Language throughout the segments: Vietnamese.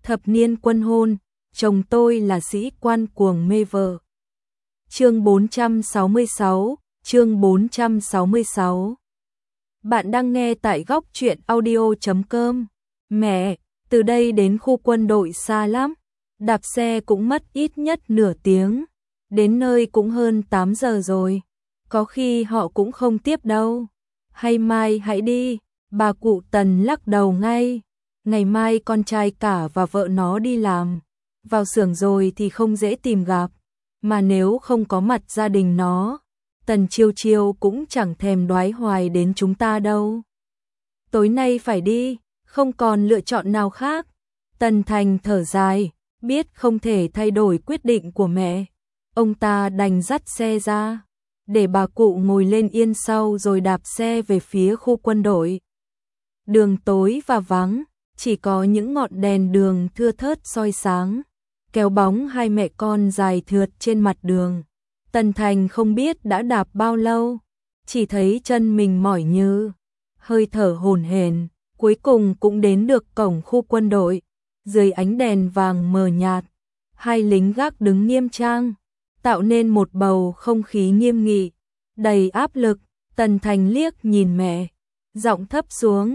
thập niên quân hôn, chồng tôi là sĩ quan cuồng mê vợ. Chương 466, chương 466. Bạn đang nghe tại góc truyện audio.com. Mẹ, từ đây đến khu quân đội xa lắm, đạp xe cũng mất ít nhất nửa tiếng, đến nơi cũng hơn 8 giờ rồi, có khi họ cũng không tiếp đâu. Hay mai hãy đi, bà cụ Tần lắc đầu ngay. Ngày mai con trai cả và vợ nó đi làm, vào xưởng rồi thì không dễ tìm gặp, mà nếu không có mặt gia đình nó, Tần Chiêu Chiêu cũng chẳng thèm đoái hoài đến chúng ta đâu. Tối nay phải đi, không còn lựa chọn nào khác. Tần Thành thở dài, biết không thể thay đổi quyết định của mẹ. Ông ta đành dắt xe ra, để bà cụ ngồi lên yên sau rồi đạp xe về phía khu quân đội. Đường tối và vắng, chỉ có những ngọn đèn đường thưa thớt soi sáng, kéo bóng hai mẹ con dài thượt trên mặt đường. Tần Thành không biết đã đạp bao lâu, chỉ thấy chân mình mỏi như, hơi thở hổn hển, cuối cùng cũng đến được cổng khu quân đội. Dưới ánh đèn vàng mờ nhạt, hai lính gác đứng nghiêm trang, tạo nên một bầu không khí nghiêm nghị, đầy áp lực. Tần Thành liếc nhìn mẹ, giọng thấp xuống,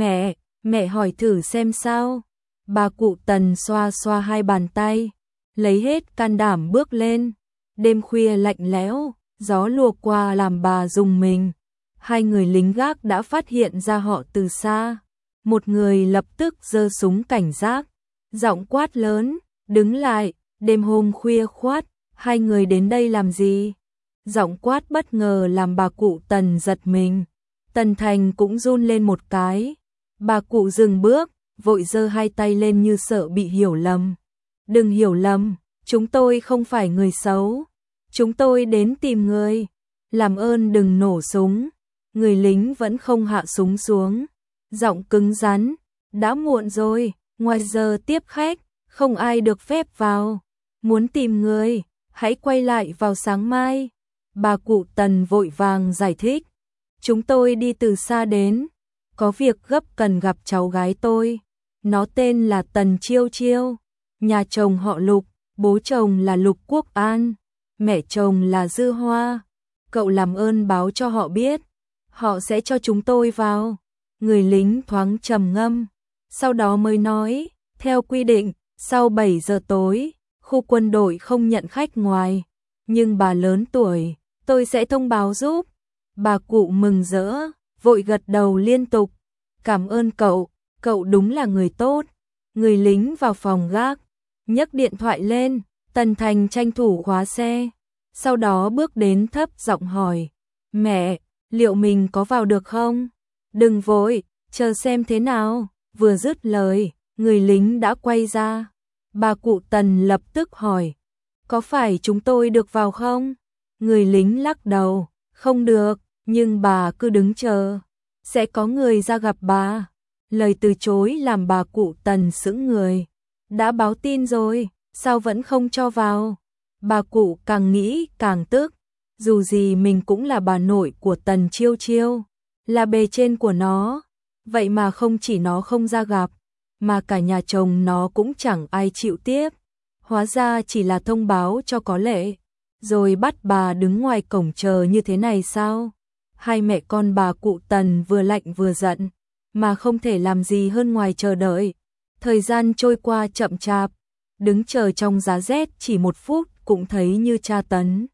mẹ hỏi thử xem sao. Bà cụ Tần xoa xoa hai bàn tay, lấy hết can đảm bước lên. Đêm khuya lạnh lẽo, gió lùa qua làm bà rùng mình. Hai người lính gác đã phát hiện ra họ từ xa. Một người lập tức giơ súng cảnh giác, giọng quát lớn, đứng lại, đêm hôm khuya khoắt, hai người đến đây làm gì? Giọng quát bất ngờ làm bà cụ Tần giật mình. Tần Thành cũng run lên một cái. Bà cụ dừng bước, vội giơ hai tay lên như sợ bị hiểu lầm. Đừng hiểu lầm, chúng tôi không phải người xấu. Chúng tôi đến tìm người. Làm ơn đừng nổ súng. Người lính vẫn không hạ súng xuống. Giọng cứng rắn, đã muộn rồi, ngoài giờ tiếp khách, không ai được phép vào. Muốn tìm người, hãy quay lại vào sáng mai. Bà cụ Tần vội vàng giải thích. Chúng tôi đi từ xa đến, có việc gấp cần gặp cháu gái tôi. Nó tên là Tần Chiêu Chiêu, nhà chồng họ Lục, bố chồng là Lục Quốc An, mẹ chồng là Dư Hoa. Cậu làm ơn báo cho họ biết, họ sẽ cho chúng tôi vào. Người lính thoáng trầm ngâm, sau đó mới nói, theo quy định, sau 7 giờ tối, khu quân đội không nhận khách ngoài, nhưng bà lớn tuổi, tôi sẽ thông báo giúp. Bà cụ mừng rỡ, vội gật đầu liên tục, cảm ơn cậu đúng là người tốt. Người lính vào phòng gác, nhấc điện thoại lên. Tần Thành tranh thủ khóa xe, sau đó bước đến thấp giọng hỏi, mẹ, liệu mình có vào được không? Đừng vội, chờ xem thế nào. Vừa dứt lời, người lính đã quay ra. Bà cụ Tần lập tức hỏi, có phải chúng tôi được vào không? Người lính lắc đầu, không được, nhưng bà cứ đứng chờ, sẽ có người ra gặp bà. Lời từ chối làm bà cụ Tần sững người. Đã báo tin rồi, sao vẫn không cho vào? Bà cụ càng nghĩ càng tức, dù gì mình cũng là bà nội của Tần Chiêu Chiêu, là bề trên của nó, vậy mà không chỉ nó không ra gặp, mà cả nhà chồng nó cũng chẳng ai chịu tiếp. Hóa ra chỉ là thông báo cho có lệ, rồi bắt bà đứng ngoài cổng chờ như thế này sao? Hai mẹ con bà cụ Tần vừa lạnh vừa giận, mà không thể làm gì hơn ngoài chờ đợi. Thời gian trôi qua chậm chạp, đứng chờ trong giá rét chỉ 1 phút cũng thấy như tra tấn.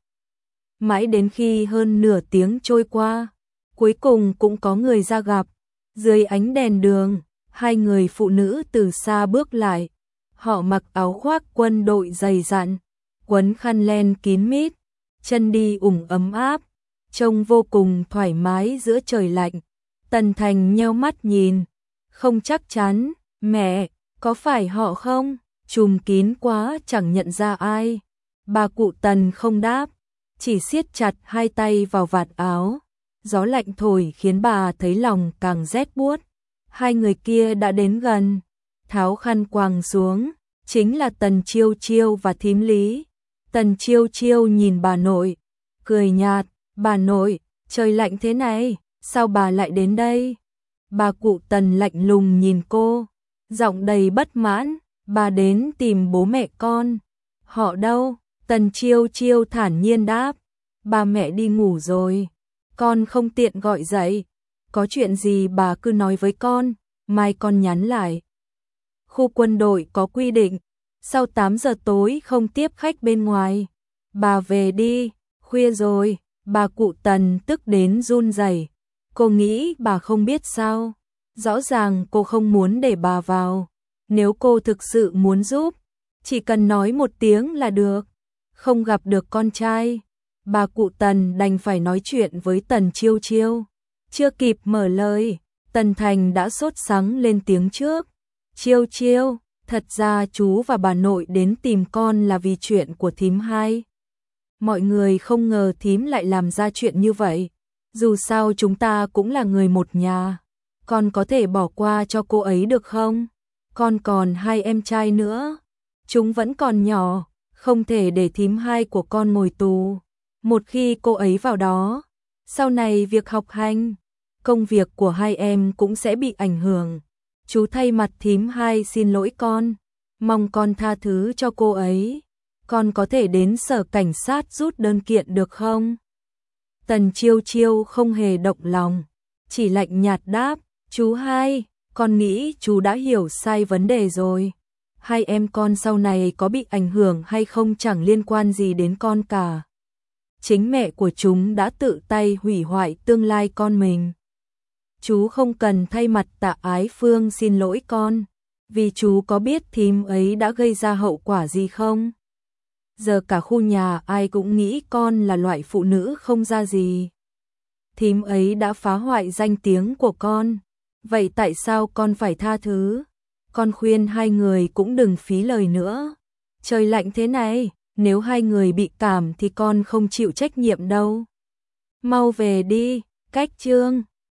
Mãi đến khi hơn nửa tiếng trôi qua, cuối cùng cũng có người ra gặp. Dưới ánh đèn đường, hai người phụ nữ từ xa bước lại. Họ mặc áo khoác quân đội dày dặn, quấn khăn len kín mít, chân đi ấm áp, trông vô cùng thoải mái giữa trời lạnh. Tần Thành nheo mắt nhìn, không chắc chắn, mẹ, có phải họ không? Trùm kín quá chẳng nhận ra ai. Bà cụ Tần không đáp, chỉ siết chặt hai tay vào vạt áo. Gió lạnh thổi khiến bà thấy lòng càng rét buốt. Hai người kia đã đến gần, tháo khăn quàng xuống, chính là Tần Chiêu Chiêu và thím Lý. Tần Chiêu Chiêu nhìn bà nội, cười nhạt, bà nội, trời lạnh thế này, sao bà lại đến đây? Bà cụ Tần lạnh lùng nhìn cô, giọng đầy bất mãn, bà đến tìm bố mẹ con. Họ đâu? Tần Chiêu Chiêu thản nhiên đáp. Ba mẹ đi ngủ rồi, con không tiện gọi dậy. Có chuyện gì bà cứ nói với con, mai con nhắn lại. Khu quân đội có quy định, sau 8 giờ tối không tiếp khách bên ngoài. Bà về đi, khuya rồi. Bà cụ Tần tức đến run rẩy. Cô nghĩ bà không biết sao? Rõ ràng cô không muốn để bà vào. Nếu cô thực sự muốn giúp, chỉ cần nói một tiếng là được. Không gặp được con trai, bà cụ Tần đành phải nói chuyện với Tần Chiêu Chiêu. Chưa kịp mở lời, Tần Thành đã sốt sắng lên tiếng trước. Chiêu Chiêu, thật ra chú và bà nội đến tìm con là vì chuyện của thím hai. Mọi người không ngờ thím lại làm ra chuyện như vậy. Dù sao chúng ta cũng là người một nhà. Con có thể bỏ qua cho cô ấy được không? Con còn 2 em trai nữa. Chúng vẫn còn nhỏ, không thể để thím hai của con ngồi tù. Một khi cô ấy vào đó, sau này việc học hành, công việc của 2 em cũng sẽ bị ảnh hưởng. Chú thay mặt thím hai xin lỗi con, mong con tha thứ cho cô ấy. Con có thể đến sở cảnh sát rút đơn kiện được không? Tần Chiêu Chiêu không hề động lòng, chỉ lạnh nhạt đáp, chú hai, con nghĩ chú đã hiểu sai vấn đề rồi. 2 em con sau này có bị ảnh hưởng hay không chẳng liên quan gì đến con cả. Chính mẹ của chúng đã tự tay hủy hoại tương lai con mình. Chú không cần thay mặt Tạ Ái Phương xin lỗi con, vì chú có biết thím ấy đã gây ra hậu quả gì không? Giờ cả khu nhà ai cũng nghĩ con là loại phụ nữ không ra gì. Thím ấy đã phá hoại danh tiếng của con, vậy tại sao con phải tha thứ? Con khuyên 2 người cũng đừng phí lời nữa. Trời lạnh thế này, nếu 2 người bị cảm thì con không chịu trách nhiệm đâu. Mau về đi, cách chương.